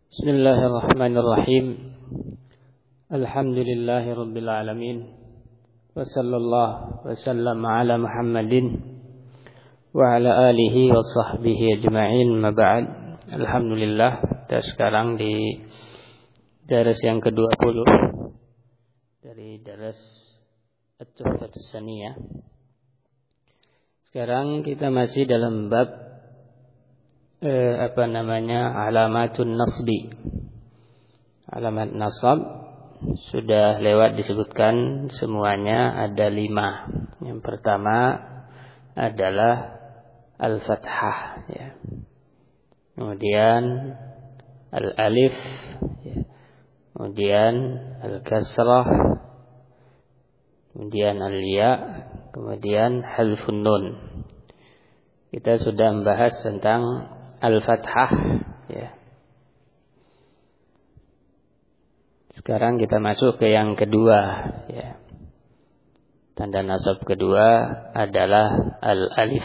Bismillahirrahmanirrahim. Alhamdulillahi rabbil alamin. Wa sallallahu wa sallam ala Muhammadin wa ala alihi wa sahbihi ajma'in. Ma ba'd. Alhamdulillah, kita sekarang di daras yang ke-20 dari daras At-Tuhfatus Saniyah. Sekarang kita masih dalam bab alamatun nasbi. Alamat nasab sudah lewat disebutkan semuanya, ada 5. Yang pertama adalah al-fathah, ya. Kemudian al-alif, ya. Kemudian al-kasrah, kemudian al-ya, kemudian halfun nun. Kita sudah membahas tentang al-fathah, ya. Sekarang kita masuk ke yang kedua, ya. Tanda nasab kedua adalah al-alif.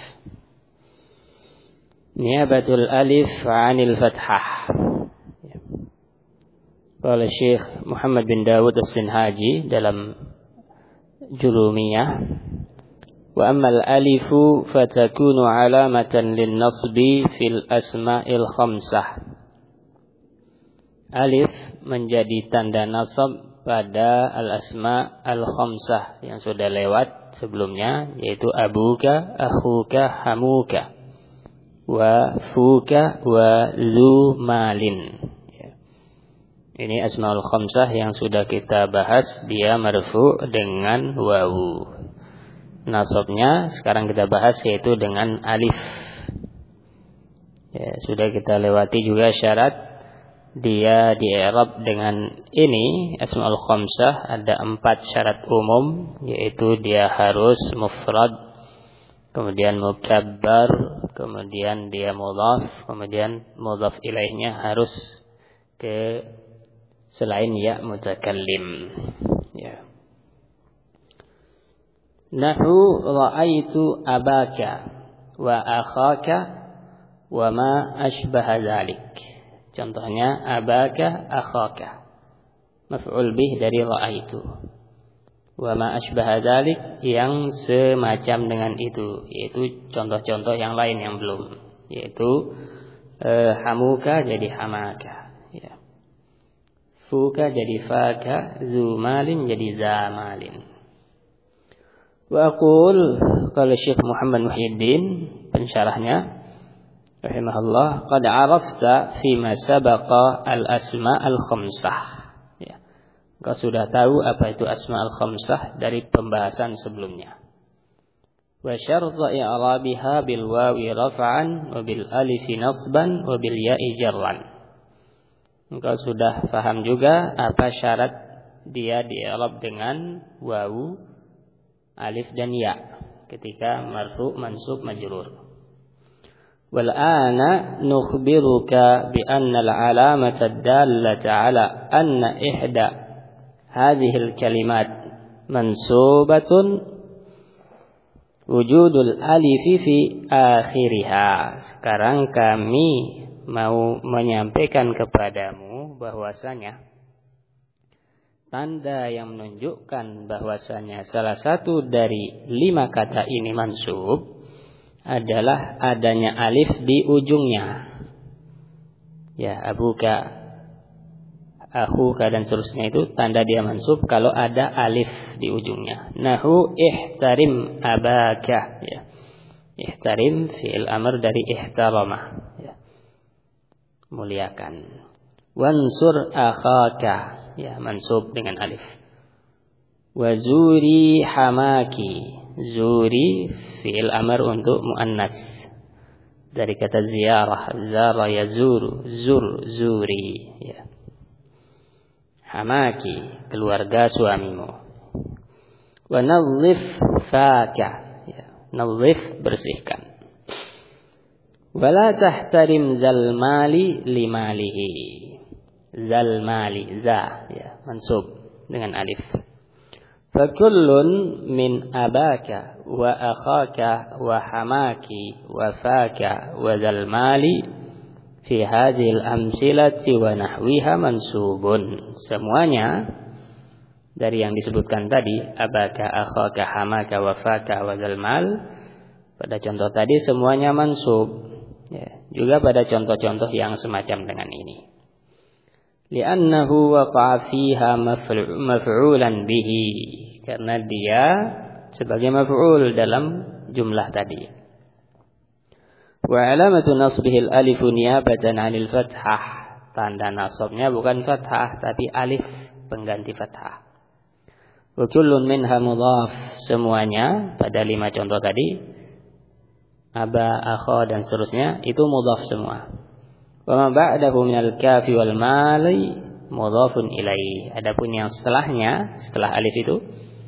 Niyabatul alif 'anil fathah. Ya. Qala Syekh Muhammad bin Dawud As-Sinhaji dalam Julumiyah, wa ammal alifu fatakunu alamatan lin nasbi fil asma'il khamsah. Alif menjadi tanda nasab pada al-asma' al-khamsah yang sudah lewat sebelumnya, yaitu abuka, akhuka, hamuka, wa fuka, wa zu malin. Ini asma'ul khamsah yang sudah kita bahas, dia marfu dengan wawu. Nasabnya sekarang kita bahas yaitu dengan alif. Ya, sudah kita lewati juga syarat dia di-i'rab dengan ini. Asmaul khamsah ada 4 syarat umum, yaitu dia harus mufrad, kemudian mukabbar, kemudian dia mudhaf, kemudian mudhaf ilaihnya harus ke selain ya mutakallim. Ya. Nahu ra'aitu abaka wa akhaka wa ma ashbaha dzalik. Contohnya abaka, akhaka, maf'ul bih dari ra'aitu. Wa ma ashbaha dzalik, yang semacam dengan itu, yaitu contoh-contoh yang lain yang belum, yaitu hamuka jadi hamaka, ya. Fuka jadi faka, zumalin jadi zamalin. Wa aqul, qala Syekh Muhammad Muhyiddin pensyarahnya rahimahullah, qad arafta fima sabaqa al-asma' al-khamsah. Ya. Kau sudah tahu apa itu asma' al-khamsah dari pembahasan sebelumnya. Wa syarta i'rabiha bil wawi raf'an wa bil alif nasban wa bil ya'i jarran. Engkau sudah paham juga apa syarat dia di-i'rab dengan wawu, alif dan ya ketika marfu, mansub, majrur. Wal ana nukhbiruka bi anna al alamata dallata ala anna ihda hadhihi al kalimat mansubatun wujudul alif fi akhiriha. Sekarang kami mau menyampaikan kepadamu bahwasanya tanda yang menunjukkan bahwasanya salah satu dari 5 kata ini mansub adalah adanya alif di ujungnya. Ya, abuka, akhuka dan seterusnya itu tanda dia mansub kalau ada alif di ujungnya. Nahu ihtarim abaka, ya. Ihtarim fi'il amr dari ihtarama, ya. Muliakan. Wansur akhaka, ya, mansub dengan alif. Wa zuri hamaki, zuri fi'il amr untuk muannas dari kata ziarah, zara yazuru, zuri, ya. Hamaki, keluarga suamimu. Wa nadhif faka, ya, nadhif, bersihkan. Wa la tahtarim zal mali limalihi. Zal mali, za, ya, mansub dengan alif. Fakullun min abaka wa akhaka wa hamaki wa faka wa zal mali fi hadhil amsilati wa nahwiha mansubun. Semuanya dari yang disebutkan tadi, abaka, akhaka, hamaka, wafaka, wazal mal, pada contoh tadi semuanya mansub. Ya, juga pada contoh-contoh yang semacam dengan ini. Li'annahu waqa'a fiha maf'ulan bihi, karena dia sebagai maf'ul dalam jumlah tadi. Wa alamatu nasbihi al-alif niyabatan 'anil fathah. Tanda nasabnya bukan fathah tapi alif pengganti fathah. Wa kullun minha mudhaf, semuanya pada 5 contoh tadi, aba, akha dan seterusnya itu mudhaf semua. Wa ma ba'dahu minal kafi wal mali mudhafun ilaihi. Adapun yang setelahnya, setelah alif itu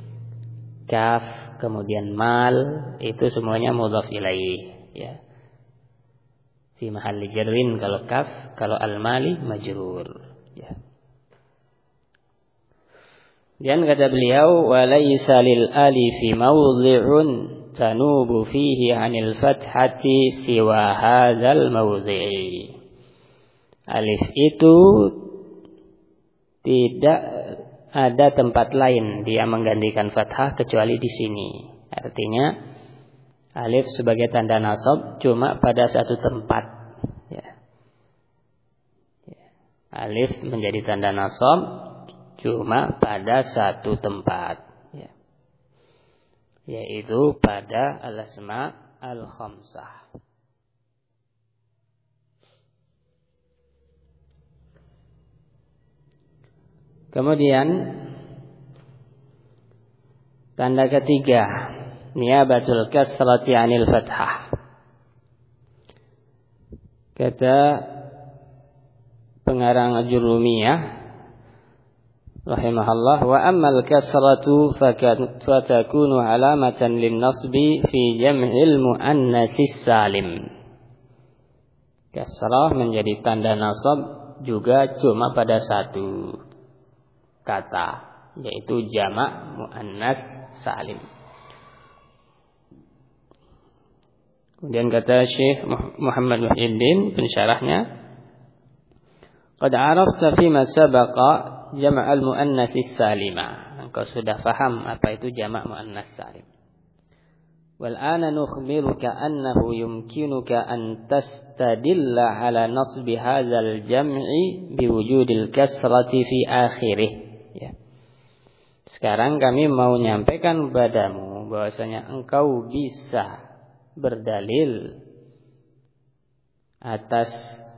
kaf kemudian mal, itu semuanya mudhaf ilaihi, ya. Fi mahalli jarrin kalau kaf, kalau al mali majrur, ya. Dan kata beliau, wa laysa lil alifi mawdhi'un tanubu fihi 'anil fathati siwa hadzal mawdhi'i. Alif itu tidak ada tempat lain dia menggantikan fathah kecuali di sini. Artinya alif sebagai tanda nasab cuma pada satu tempat, ya. Alif menjadi tanda nasab cuma pada satu tempat, ya. Yaitu pada al-asma al-khamsah. Kemudian tanda ketiga, niyabatul kasrati 'anil fathah. Kata pengarang Al-Jurumiyah rahimahullah, wa ammal kasratu fatakunu alamatan lin-nasbi fi jam'il muannatsis salim. Kasrah menjadi tanda nasab juga cuma pada satu kata, yaitu jamak muannats salim. Kemudian kata Syekh Muhammad Muhyiddin pensyarahnya, qad 'arafta fi ma sabaqa jama' al-muannatsis salima. Engkau sudah faham apa itu jamak muannats salim. Wal ana nukhbiruka annahu yumkinuka an tastadilla ala nasbi hadzal jam'i biwujudil kasrati fi akhirih, ya. Sekarang kami mau menyampaikan padamu bahwasanya engkau bisa berdalil atas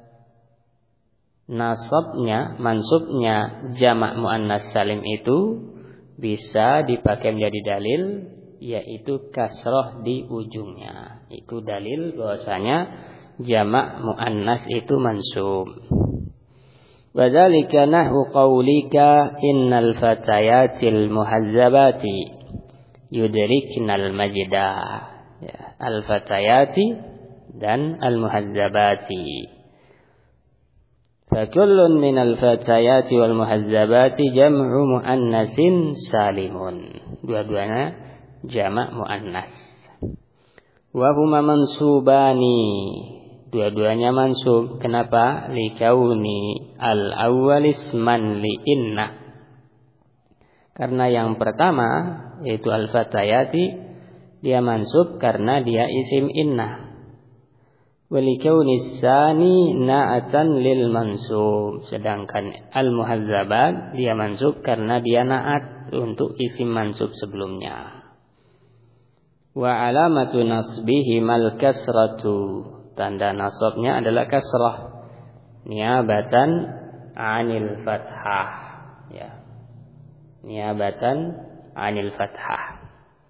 nasabnya, mansubnya jamak muannats salim itu bisa dipakai menjadi dalil, yaitu kasroh di ujungnya. Itu dalil bahwasanya jamak muannats itu mansub. Wa dzalika nahwu qaulika innal fatayatil muhazzabati yudriknal majda. Ya, al fatayati dan al muhazzabati. Fakullun minal fatayati wal muhazzabati jam'u muannatsin salimun. Dua-duanya jamak muannats. Wa huma mansubani. Dua-duanya mansub. Kenapa? Likauni al-awwal isman li inna. Karena yang pertama yaitu al-fatayati dia mansub karena dia isim inna. Walikauni tsani na'atan lil mansub. Sedangkan al-muhazzabat dia mansub karena dia na'at untuk isim mansub sebelumnya. Wa alamatu nasbihi mal kasratu. Tanda nasabnya adalah kasrah niyabatan 'anil fathah, ya. Niyabatan 'anil fathah.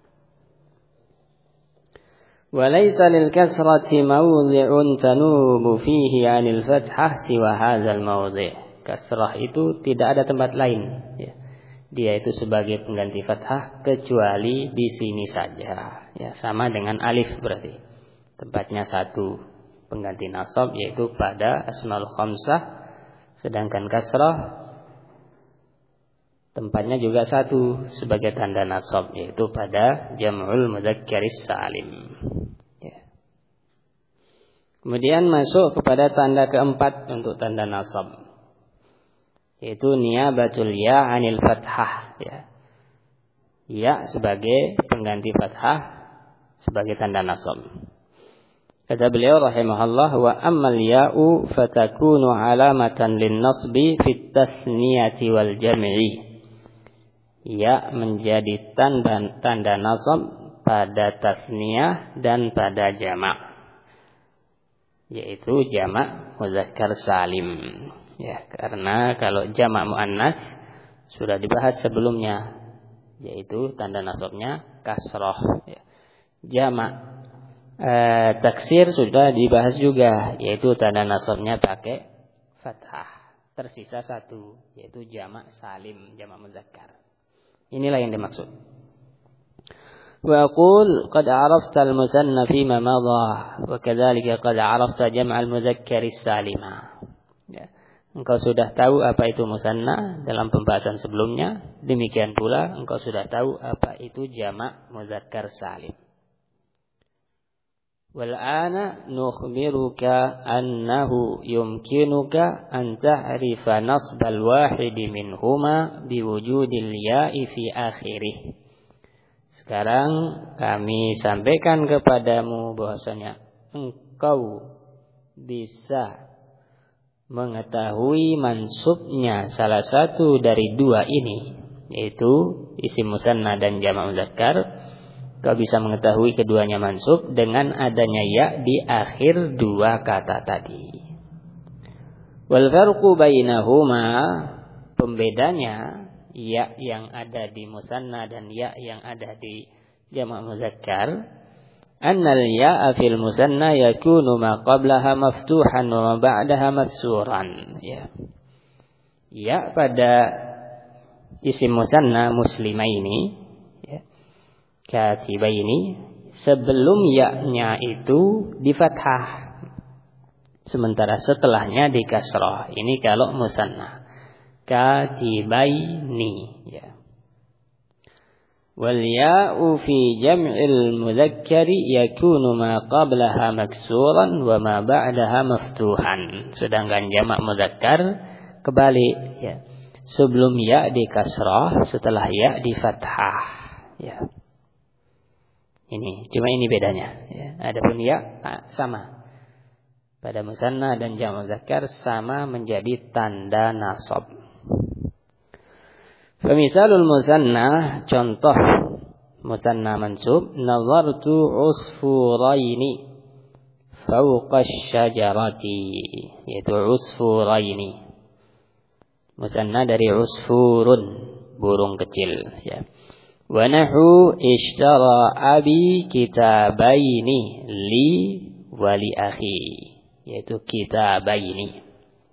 Walaysa lil kasrati mawdhi'un tanubu fihi 'anil fathah siwa hadzal mawdhi'. Kasrah itu tidak ada tempat lain, ya. Dia itu sebagai pengganti fathah kecuali di sini saja, ya. Sama dengan alif berarti. Tempatnya satu pengganti nasab yaitu pada asmaul khamsah, sedangkan kasrah tempatnya juga satu sebagai tanda nasab yaitu pada jam'ul mudzakkaris salim. Kemudian masuk kepada tanda keempat untuk tanda nasab, yaitu niyabatul ya anil fathah, ya. Ya sebagai pengganti fathah sebagai tanda nasab. Kata beliau rahimahullah, wa ammal ya'u fatakunu alamatan lin nasbi fit tasniyati wal jam'i. Ya menjadi tanda nasab pada tasniyah dan pada jamak, yaitu jamak muzakkar salim, ya, karena kalau jamak muannas sudah dibahas sebelumnya, yaitu tanda nasabnya kasrah, ya. Jamak taksir sudah dibahas juga, yaitu tanda nasabnya pakai fathah. Tersisa satu, yaitu jamak salim, jamak muzakkar. Inilah yang dimaksud. وأقول قد عرفت المثنى فيما مضى وكذلك قد عرفت جمع المذكر السالم. Ya. Engkau sudah tahu apa itu musanna dalam pembahasan sebelumnya, demikian pula engkau sudah tahu apa itu jamak muzakkar salim. Wal'ana nukhbiruka annahu yumkinuka an ta'rifa nasbal wahidi minhuma biwujudil ya'i fi akhirih. Sekarang kami sampaikan kepadamu bahwasanya engkau bisa mengetahui mansubnya salah satu dari dua ini, yaitu isim musanna dan jamak muzakkar. Kau bisa mengetahui keduanya mansub dengan adanya ya di akhir dua kata tadi. Wal farqu bainahuma, pembedanya ya yang ada di musanna dan ya yang ada di jamak muzakkar, annal ya'a fil musanna yakunu ma qablaha maftuhan wa ma ba'daha maksuran, ya. Ya pada isim musanna muslimaini, ya, katibaini, sebelum ya-nya itu di fathah, sementara setelahnya di kasrah. Ini kalau musanna. Katibaini, ya. Wal ya'u fi jam'il mudzakkari yakunu ma qablaha maksuran wa ma ba'daha maftuhan. Sedangkan jamak muzakkar kebalik, ya. Sebelum ya di kasrah, setelah ya di fathah, ya. Ini cuma ini bedanya, ya. Adapun ya sama pada musanna dan jamak muzakkar, sama menjadi tanda nasab. Famisalul musanna, contoh musanna mansub, nazartu usfuraini fawqa syajarati, yaitu usfuraini. Musanna dari usfurun, burung kecil, ya. Wa nahu ishtara abi kitabaini li wa li akhi, yaitu kitabaini.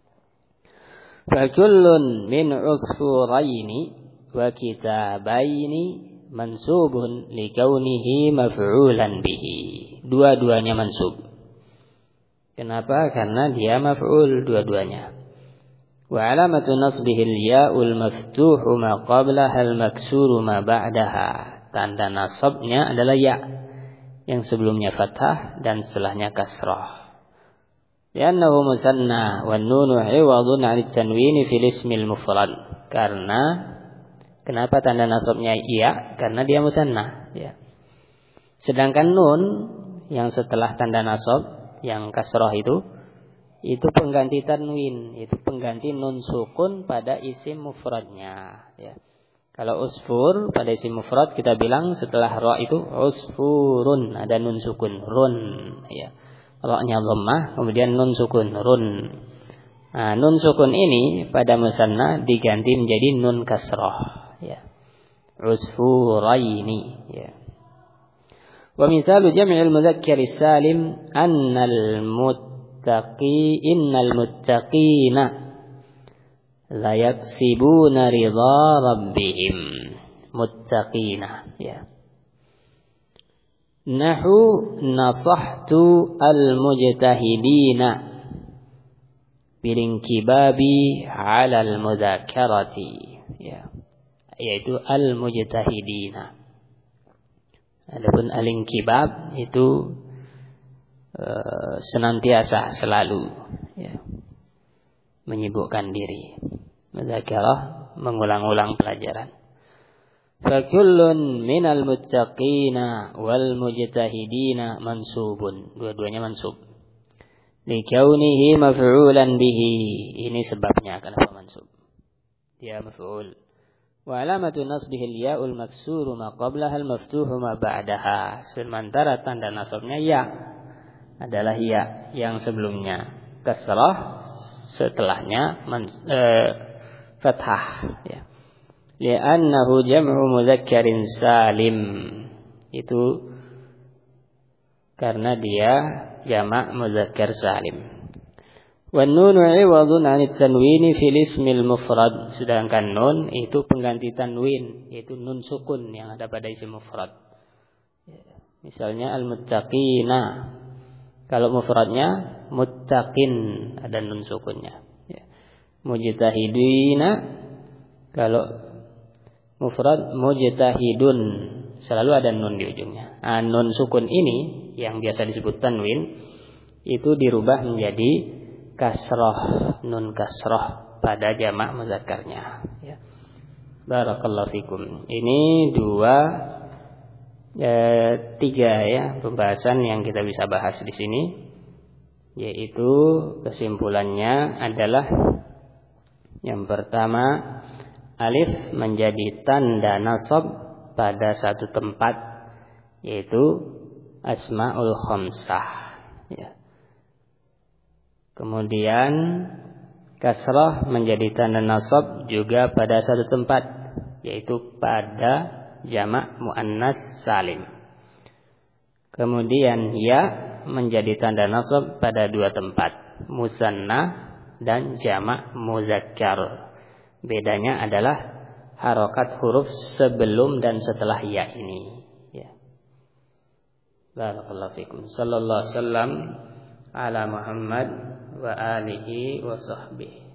Fakullun min usfuraini wa kitabaini mansubun likaunihi maf'ulan bihi. Dua-duanya mansub. Kenapa? Karena dia maf'ul dua-duanya. Wa alamatu nasbihi al-ya'ul maftuhu ma qablaha al-maksuru ma ba'daha. Tanda nasabnya adalah ya, yang sebelumnya fathah dan setelahnya kasrah. Li'annahu musanna wan nunu 'iwadun 'anit tanwini fil ismil mufrad. Karena kenapa tanda nasabnya iya? Karena dia musanna, ya. Sedangkan nun yang setelah tanda nasab yang kasrah itu pengganti tanwin, itu pengganti nun sukun pada isim mufradnya, ya. Kalau usfur pada isim mufrad kita bilang setelah ra itu usfurun, ada nun sukun run, ya. Ra-nya dhammah, kemudian nun sukun run. Nah, nun sukun ini pada musanna diganti menjadi nun kasrah, ya. Usfuraini, ya. Wa misalu jam'il mudzakkar salim innal muttaqina la yaksibuna ridha rabbihim. Muttaqina, ya. Nahu nasahtu al-mujtahidina bilinkibabi 'ala al-mudzakarati, ya. Yaitu al-mujtahidina. Adapun al-inkibab itu senantiasa selalu ya, menyibukkan diri. Mudzakirah, mengulang-ulang pelajaran. Fakullun minal muttaqina wal mujtahidina mansubun. Dua-duanya mansub. Likaunihi maf'ulan bihi. Ini sebabnya kenapa mansub. Dia maf'ul. Wa alamatu nasbihi al-ya'ul maksuru ma qablaha al-maftuhu ma ba'daha. Sementara tanda nasabnya ya adalah ya yang sebelumnya kasrah, setelahnya fathah ya. Li'annahu jam'u mudzakkarin salim. Itu karena dia jamak mudzakkar salim. Wan nunu 'iwadun 'anit tanwini fil ismil mufrad. Sedangkan nun itu pengganti tanwin, yaitu nun sukun yang ada pada isim mufrad. Misalnya al-muttaqina. Kalau mufradnya muttaqin, ada nun sukunnya. Mujtahidina, kalau mufrad mujtahidun, selalu ada nun di ujungnya. Nun sukun ini yang biasa disebut tanwin itu dirubah menjadi kasroh, nun kasroh pada jamak mudzakarnya ya. Barakallahu fikum. Ini tiga ya pembahasan yang kita bisa bahas di sini, yaitu kesimpulannya adalah yang pertama, alif menjadi tanda nasab pada satu tempat, yaitu asmaul khamsah ya. Kemudian kasrah menjadi tanda nasab juga pada satu tempat, yaitu pada jamak muannas salim. Kemudian ya menjadi tanda nasab pada dua tempat, musanna dan jamak muzakkar. Bedanya adalah harokat huruf sebelum dan setelah ya ini ya. Barakallahu fikum. Sallallahu alaihi wasallam ala Muhammad wa alihi wa sahbihi.